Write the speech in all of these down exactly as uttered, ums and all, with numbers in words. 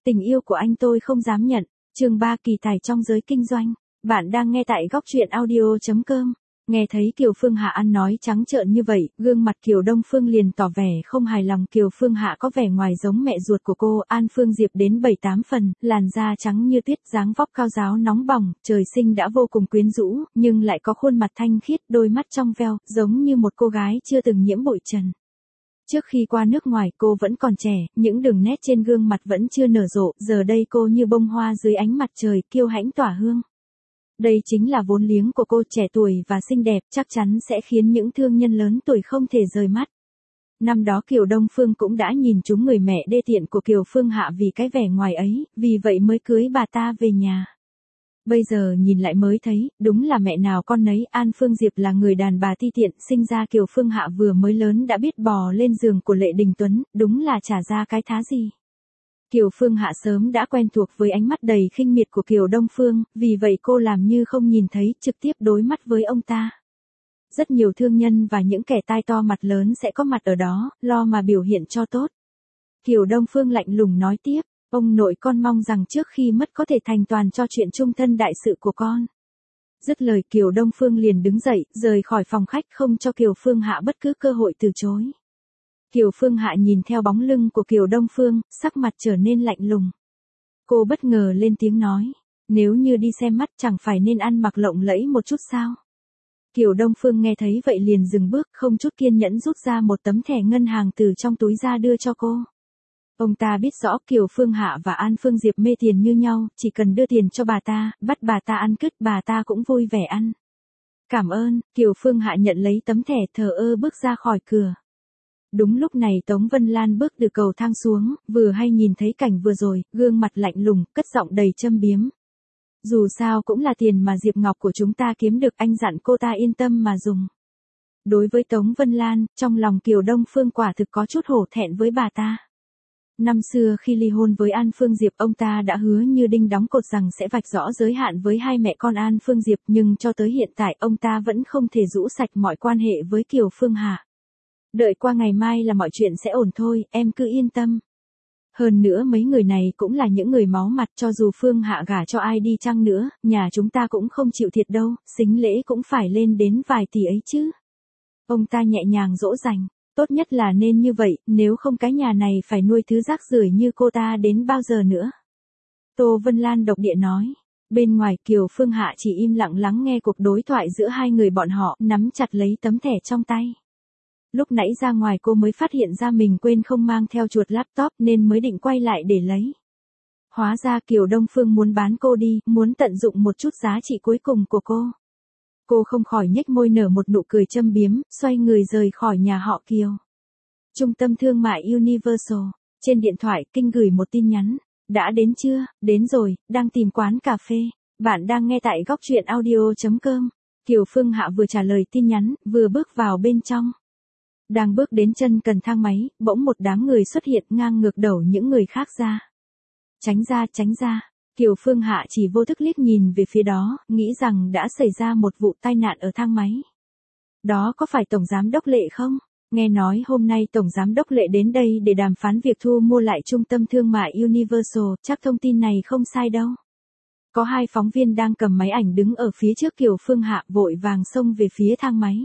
Tình yêu của anh tôi không dám nhận. Chương ba kỳ tài trong giới kinh doanh. Bạn đang nghe tại góc truyện audio chấm com. Nghe thấy Kiều Phương Hạ ăn nói trắng trợn như vậy, gương mặt Kiều Đông Phương liền tỏ vẻ không hài lòng. Kiều Phương Hạ có vẻ ngoài giống mẹ ruột của cô, An Phương Diệp đến bảy tám phần, làn da trắng như tuyết, dáng vóc cao ráo nóng bỏng, trời sinh đã vô cùng quyến rũ, nhưng lại có khuôn mặt thanh khiết, đôi mắt trong veo, giống như một cô gái chưa từng nhiễm bụi trần. Trước khi qua nước ngoài cô vẫn còn trẻ, những đường nét trên gương mặt vẫn chưa nở rộ, giờ đây cô như bông hoa dưới ánh mặt trời, kiêu hãnh tỏa hương. Đây chính là vốn liếng của cô, trẻ tuổi và xinh đẹp, chắc chắn sẽ khiến những thương nhân lớn tuổi không thể rời mắt. Năm đó Kiều Đông Phương cũng đã nhìn trúng người mẹ đê tiện của Kiều Phương Hạ vì cái vẻ ngoài ấy, vì vậy mới cưới bà ta về nhà. Bây giờ nhìn lại mới thấy, đúng là mẹ nào con nấy. An Phương Diệp là người đàn bà ti tiện, sinh ra Kiều Phương Hạ vừa mới lớn đã biết bò lên giường của Lệ Đình Tuấn, đúng là chả ra cái thá gì. Kiều Phương Hạ sớm đã quen thuộc với ánh mắt đầy khinh miệt của Kiều Đông Phương, vì vậy cô làm như không nhìn thấy, trực tiếp đối mắt với ông ta. Rất nhiều thương nhân và những kẻ tai to mặt lớn sẽ có mặt ở đó, lo mà biểu hiện cho tốt. Kiều Đông Phương lạnh lùng nói tiếp, ông nội con mong rằng trước khi mất có thể thành toàn cho chuyện chung thân đại sự của con. Dứt lời Kiều Đông Phương liền đứng dậy, rời khỏi phòng khách không cho Kiều Phương Hạ bất cứ cơ hội từ chối. Kiều Phương Hạ nhìn theo bóng lưng của Kiều Đông Phương, sắc mặt trở nên lạnh lùng. Cô bất ngờ lên tiếng nói, nếu như đi xem mắt chẳng phải nên ăn mặc lộng lẫy một chút sao? Kiều Đông Phương nghe thấy vậy liền dừng bước, không chút kiên nhẫn rút ra một tấm thẻ ngân hàng từ trong túi ra đưa cho cô. Ông ta biết rõ Kiều Phương Hạ và An Phương Diệp mê tiền như nhau, chỉ cần đưa tiền cho bà ta, bắt bà ta ăn cứt bà ta cũng vui vẻ ăn. Cảm ơn, Kiều Phương Hạ nhận lấy tấm thẻ thờ ơ bước ra khỏi cửa. Đúng lúc này Tống Vân Lan bước từ cầu thang xuống, vừa hay nhìn thấy cảnh vừa rồi, gương mặt lạnh lùng, cất giọng đầy châm biếm. Dù sao cũng là tiền mà Diệp Ngọc của chúng ta kiếm được, anh dặn cô ta yên tâm mà dùng. Đối với Tống Vân Lan, trong lòng Kiều Đông Phương quả thực có chút hổ thẹn với bà ta. Năm xưa khi ly hôn với An Phương Diệp, ông ta đã hứa như đinh đóng cột rằng sẽ vạch rõ giới hạn với hai mẹ con An Phương Diệp, nhưng cho tới hiện tại ông ta vẫn không thể rũ sạch mọi quan hệ với Kiều Phương Hạ. Đợi qua ngày mai là mọi chuyện sẽ ổn thôi, em cứ yên tâm. Hơn nữa mấy người này cũng là những người máu mặt, cho dù Phương Hạ gả cho ai đi chăng nữa, nhà chúng ta cũng không chịu thiệt đâu, sính lễ cũng phải lên đến vài tỷ ấy chứ. Ông ta nhẹ nhàng dỗ dành, tốt nhất là nên như vậy, nếu không cái nhà này phải nuôi thứ rác rưởi như cô ta đến bao giờ nữa. Tô Vân Lan độc địa nói. Bên ngoài Kiều Phương Hạ chỉ im lặng lắng nghe cuộc đối thoại giữa hai người bọn họ, nắm chặt lấy tấm thẻ trong tay. Lúc nãy ra ngoài cô mới phát hiện ra mình quên không mang theo chuột laptop nên mới định quay lại để lấy. Hóa ra Kiều Đông Phương muốn bán cô đi, muốn tận dụng một chút giá trị cuối cùng của cô. Cô không khỏi nhếch môi nở một nụ cười châm biếm, xoay người rời khỏi nhà họ Kiều. Trung tâm thương mại Universal, trên điện thoại Kinh gửi một tin nhắn. Đã đến chưa? Đến rồi, đang tìm quán cà phê. Bạn đang nghe tại góc truyện audio chấm com. Kiều Phương Hạ vừa trả lời tin nhắn, vừa bước vào bên trong. Đang bước đến chân cần thang máy, bỗng một đám người xuất hiện ngang ngược đẩu những người khác ra. Tránh ra, tránh ra. Kiều Phương Hạ chỉ vô thức liếc nhìn về phía đó, nghĩ rằng đã xảy ra một vụ tai nạn ở thang máy. Đó có phải Tổng Giám đốc Lệ không? Nghe nói hôm nay Tổng Giám đốc Lệ đến đây để đàm phán việc thu mua lại trung tâm thương mại Universal, chắc thông tin này không sai đâu. Có hai phóng viên đang cầm máy ảnh đứng ở phía trước Kiều Phương Hạ, vội vàng xông về phía thang máy.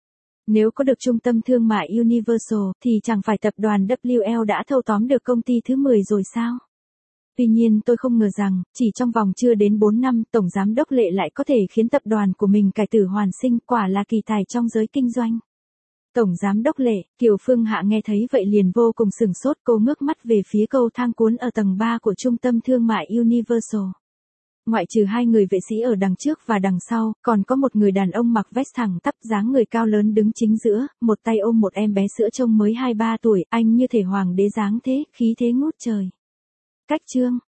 Nếu có được trung tâm thương mại Universal, thì chẳng phải tập đoàn W L đã thâu tóm được công ty thứ mười rồi sao? Tuy nhiên tôi không ngờ rằng, chỉ trong vòng chưa đến bốn năm, Tổng Giám đốc Lệ lại có thể khiến tập đoàn của mình cải tử hoàn sinh, quả là kỳ tài trong giới kinh doanh. Tổng Giám đốc Lệ, Kiều Phương Hạ nghe thấy vậy liền vô cùng sửng sốt, cô ngước mắt về phía cầu thang cuốn ở tầng ba của trung tâm thương mại Universal. Ngoại trừ hai người vệ sĩ ở đằng trước và đằng sau, còn có một người đàn ông mặc vest thẳng tắp, dáng người cao lớn đứng chính giữa, một tay ôm một em bé sữa trông mới hai ba tuổi, anh như thể hoàng đế dáng thế, khí thế ngút trời. Cách chương,